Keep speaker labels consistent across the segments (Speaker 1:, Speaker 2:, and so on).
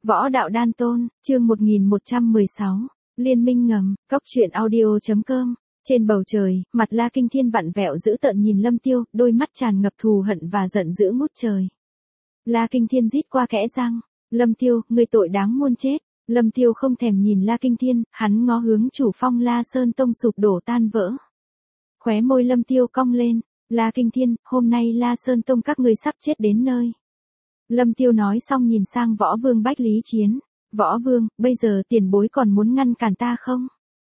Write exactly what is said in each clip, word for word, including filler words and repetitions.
Speaker 1: Võ đạo đan tôn, chương một nghìn một trăm mười sáu, Liên minh ngầm, cóc truyện audio.com. Trên bầu trời, mặt La Kinh Thiên vặn vẹo dữ tợn nhìn Lâm Tiêu, đôi mắt tràn ngập thù hận và giận dữ ngút trời. La Kinh Thiên rít qua kẽ răng, Lâm Tiêu, ngươi tội đáng muôn chết. Lâm Tiêu không thèm nhìn La Kinh Thiên, hắn ngó hướng chủ phong La Sơn Tông sụp đổ tan vỡ. Khóe môi Lâm Tiêu cong lên, La Kinh Thiên, hôm nay La Sơn Tông các ngươi sắp chết đến nơi. Lâm Tiêu nói xong nhìn sang Võ Vương Bách Lý Chiến. Võ Vương, bây giờ tiền bối còn muốn ngăn cản ta không?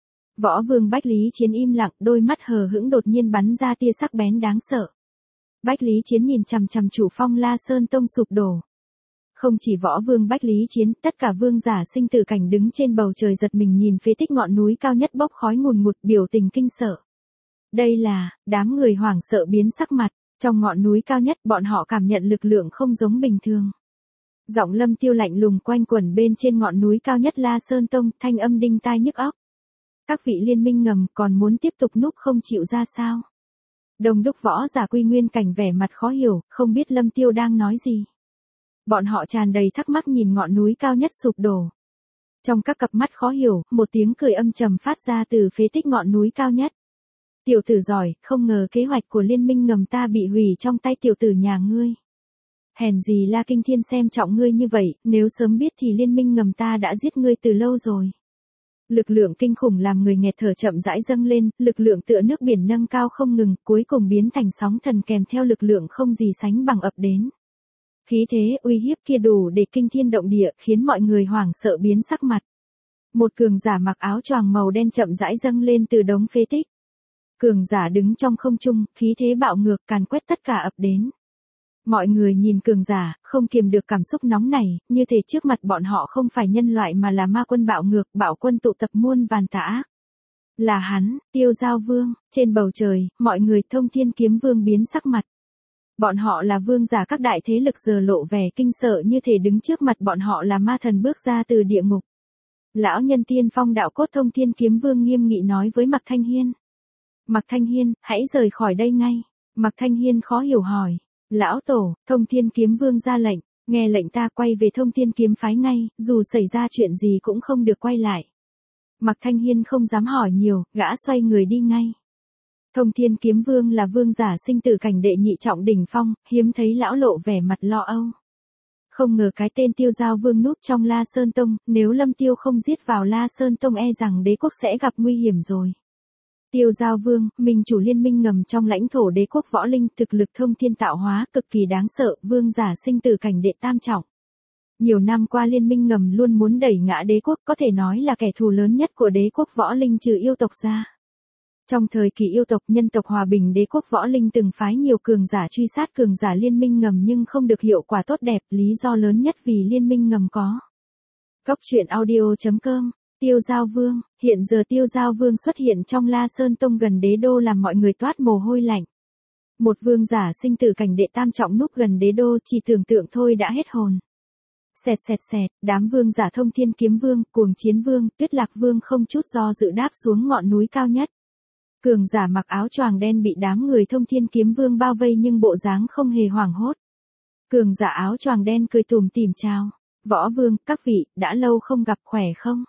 Speaker 1: Võ Vương Bách Lý Chiến im lặng, đôi mắt hờ hững đột nhiên bắn ra tia sắc bén đáng sợ. Bách Lý Chiến nhìn chằm chằm chủ phong La Sơn Tông sụp đổ. Không chỉ Võ Vương Bách Lý Chiến, tất cả vương giả sinh tử cảnh đứng trên bầu trời giật mình nhìn phế tích ngọn núi cao nhất bốc khói ngùn ngụt, biểu tình kinh sợ. Đây là, đám người hoảng sợ biến sắc mặt. Trong ngọn núi cao nhất bọn họ cảm nhận lực lượng không giống bình thường. Giọng Lâm Tiêu lạnh lùng quanh quẩn bên trên ngọn núi cao nhất La Sơn Tông, thanh âm đinh tai nhức óc. Các vị liên minh ngầm còn muốn tiếp tục núp không chịu ra sao? Đồng đúc võ giả quy nguyên cảnh vẻ mặt khó hiểu, không biết Lâm Tiêu đang nói gì. Bọn họ tràn đầy thắc mắc nhìn ngọn núi cao nhất sụp đổ. Trong các cặp mắt khó hiểu, một tiếng cười âm trầm phát ra từ phế tích ngọn núi cao nhất. Tiểu tử giỏi, không ngờ kế hoạch của liên minh ngầm ta bị hủy trong tay tiểu tử nhà ngươi. Hèn gì La Kinh Thiên xem trọng ngươi như vậy, nếu sớm biết thì liên minh ngầm ta đã giết ngươi từ lâu rồi. Lực lượng kinh khủng làm người nghẹt thở chậm rãi dâng lên, lực lượng tựa nước biển nâng cao không ngừng, cuối cùng biến thành sóng thần kèm theo lực lượng không gì sánh bằng ập đến. Khí thế uy hiếp kia đủ để kinh thiên động địa, khiến mọi người hoảng sợ biến sắc mặt. Một cường giả mặc áo choàng màu đen chậm rãi dâng lên từ đống phế tích. Cường giả đứng trong không trung, khí thế bạo ngược càn quét tất cả ập đến. Mọi người nhìn cường giả, không kiềm được cảm xúc nóng nảy, như thể trước mặt bọn họ không phải nhân loại mà là ma quân bạo ngược, bạo quân tụ tập muôn vàn tà ác. Là hắn, Tiêu Giao Vương, trên bầu trời, mọi người Thông Thiên Kiếm Vương biến sắc mặt. Bọn họ là vương giả các đại thế lực giờ lộ vẻ kinh sợ như thể đứng trước mặt bọn họ là ma thần bước ra từ địa ngục. Lão nhân tiên phong đạo cốt Thông Thiên Kiếm Vương nghiêm nghị nói với Mạc Thanh Hiên. Mạc Thanh Hiên, hãy rời khỏi đây ngay. Mạc Thanh Hiên khó hiểu hỏi. Lão Tổ, Thông Thiên Kiếm Vương ra lệnh, nghe lệnh ta quay về Thông Thiên Kiếm phái ngay, dù xảy ra chuyện gì cũng không được quay lại. Mạc Thanh Hiên không dám hỏi nhiều, gã xoay người đi ngay. Thông Thiên Kiếm Vương là vương giả sinh tử cảnh đệ nhị trọng đỉnh phong, hiếm thấy lão lộ vẻ mặt lo âu. Không ngờ cái tên Tiêu Giao Vương núp trong La Sơn Tông, nếu Lâm Tiêu không giết vào La Sơn Tông e rằng đế quốc sẽ gặp nguy hiểm rồi. Tiêu Giao Vương, minh chủ liên minh ngầm trong lãnh thổ đế quốc võ linh, thực lực thông thiên tạo hóa cực kỳ đáng sợ, vương giả sinh tử cảnh đệ tam trọng. Nhiều năm qua liên minh ngầm luôn muốn đẩy ngã đế quốc, có thể nói là kẻ thù lớn nhất của đế quốc võ linh trừ yêu tộc ra. Trong thời kỳ yêu tộc nhân tộc hòa bình, đế quốc võ linh từng phái nhiều cường giả truy sát cường giả liên minh ngầm nhưng không được hiệu quả tốt đẹp, lý do lớn nhất vì liên minh ngầm có. Cóc truyện audio.com. Tiêu Giao Vương, hiện giờ Tiêu Giao Vương xuất hiện trong La Sơn Tông gần đế đô làm mọi người toát mồ hôi lạnh. Một vương giả sinh tử cảnh đệ tam trọng núp gần đế đô, chỉ tưởng tượng thôi đã hết hồn. Xẹt xẹt xẹt, đám vương giả Thông Thiên Kiếm Vương, Cuồng Chiến Vương, Tuyết Lạc Vương không chút do dự đáp xuống ngọn núi cao nhất. Cường giả mặc áo choàng đen bị đám người Thông Thiên Kiếm Vương bao vây nhưng bộ dáng không hề hoảng hốt. Cường giả áo choàng đen cười tủm tỉm chào. Võ Vương, các vị, đã lâu không gặp, khỏe không?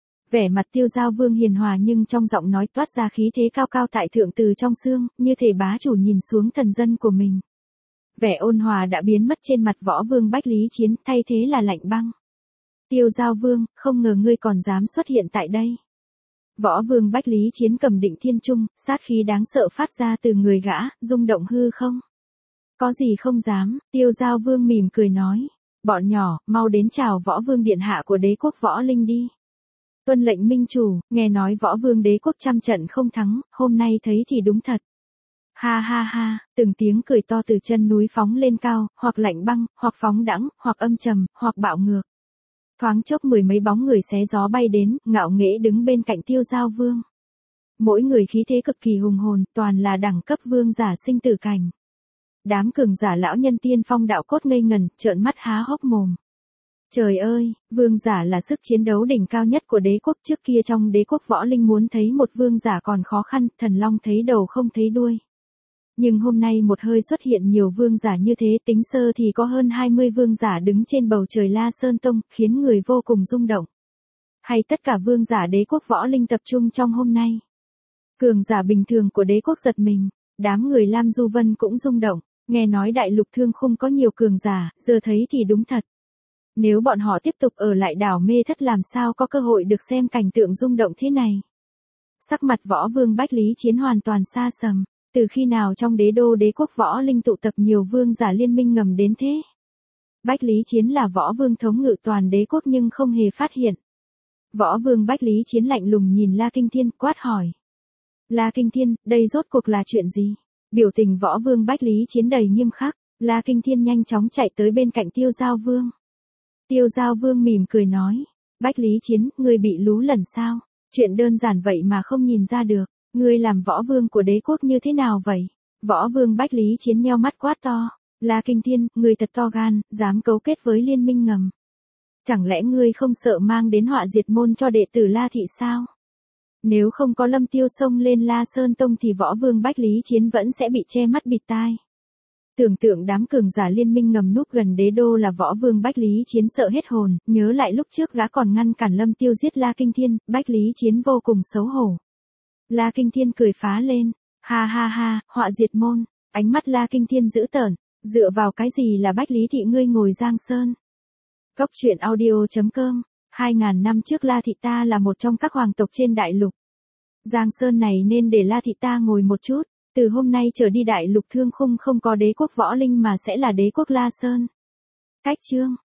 Speaker 1: Vẻ mặt Tiêu Giao Vương hiền hòa nhưng trong giọng nói toát ra khí thế cao cao tại thượng từ trong xương, như thể bá chủ nhìn xuống thần dân của mình. Vẻ ôn hòa đã biến mất trên mặt Võ Vương Bách Lý Chiến, thay thế là lạnh băng. Tiêu Giao Vương, không ngờ ngươi còn dám xuất hiện tại đây. Võ Vương Bách Lý Chiến cầm định thiên trung, sát khí đáng sợ phát ra từ người gã, rung động hư không. Có gì không dám, Tiêu Giao Vương mỉm cười nói. Bọn nhỏ, mau đến chào Võ Vương điện hạ của đế quốc võ linh đi. Tuân lệnh minh chủ, nghe nói Võ Vương đế quốc trăm trận không thắng, hôm nay thấy thì đúng thật. Ha ha ha, từng tiếng cười to từ chân núi phóng lên cao, hoặc lạnh băng, hoặc phóng đãng, hoặc âm trầm, hoặc bạo ngược. Thoáng chốc mười mấy bóng người xé gió bay đến, ngạo nghễ đứng bên cạnh Tiêu Giao Vương. Mỗi người khí thế cực kỳ hùng hồn, toàn là đẳng cấp vương giả sinh tử cảnh. Đám cường giả lão nhân tiên phong đạo cốt ngây ngần, trợn mắt há hốc mồm. Trời ơi, vương giả là sức chiến đấu đỉnh cao nhất của đế quốc, trước kia trong đế quốc võ linh muốn thấy một vương giả còn khó khăn, thần long thấy đầu không thấy đuôi. Nhưng hôm nay một hơi xuất hiện nhiều vương giả như thế, tính sơ thì có hơn hai mươi vương giả đứng trên bầu trời La Sơn Tông, khiến người vô cùng rung động. Hay tất cả vương giả đế quốc võ linh tập trung trong hôm nay. Cường giả bình thường của đế quốc giật mình, đám người Lam Du Vân cũng rung động, nghe nói đại lục Thương Khung có nhiều cường giả, giờ thấy thì đúng thật. Nếu bọn họ tiếp tục ở lại đảo Mê Thất làm sao có cơ hội được xem cảnh tượng rung động thế này. Sắc mặt võ vương Bách Lý Chiến hoàn toàn xa sầm, từ khi nào trong đế đô đế quốc võ linh tụ tập nhiều vương giả liên minh ngầm đến thế. Bách Lý Chiến là võ vương thống ngự toàn đế quốc nhưng không hề phát hiện. Võ vương Bách Lý Chiến lạnh lùng nhìn La Kinh Thiên quát hỏi. La Kinh Thiên, đây rốt cuộc là chuyện gì? Biểu tình võ vương Bách Lý Chiến đầy nghiêm khắc, La Kinh Thiên nhanh chóng chạy tới bên cạnh Tiêu Giao Vương. Tiêu Giao Vương mỉm cười nói, Bách Lý Chiến, ngươi bị lú lẫn sao? Chuyện đơn giản vậy mà không nhìn ra được, ngươi làm võ vương của đế quốc như thế nào vậy? Võ vương Bách Lý Chiến nheo mắt quát to, La Kinh Thiên, ngươi thật to gan, dám cấu kết với liên minh ngầm. Chẳng lẽ ngươi không sợ mang đến họa diệt môn cho đệ tử La Thị sao? Nếu không có Lâm Tiêu xông lên La Sơn Tông thì võ vương Bách Lý Chiến vẫn sẽ bị che mắt bịt tai. Tưởng tượng đám cường giả liên minh ngầm núp gần đế đô là võ vương Bách Lý Chiến sợ hết hồn, nhớ lại lúc trước gã còn ngăn cản Lâm Tiêu giết La Kinh Thiên, Bách Lý Chiến vô cùng xấu hổ. La Kinh Thiên cười phá lên, ha ha ha, họa diệt môn, ánh mắt La Kinh Thiên dữ tợn, dựa vào cái gì là Bách Lý thị ngươi ngồi Giang Sơn. Cốc truyện audio chấm com, hai ngàn năm trước La Thị ta là một trong các hoàng tộc trên đại lục. Giang Sơn này nên để La Thị ta ngồi một chút, từ hôm nay trở đi đại lục Thương Khung không có đế quốc võ linh mà sẽ là đế quốc La Sơn. Cách chương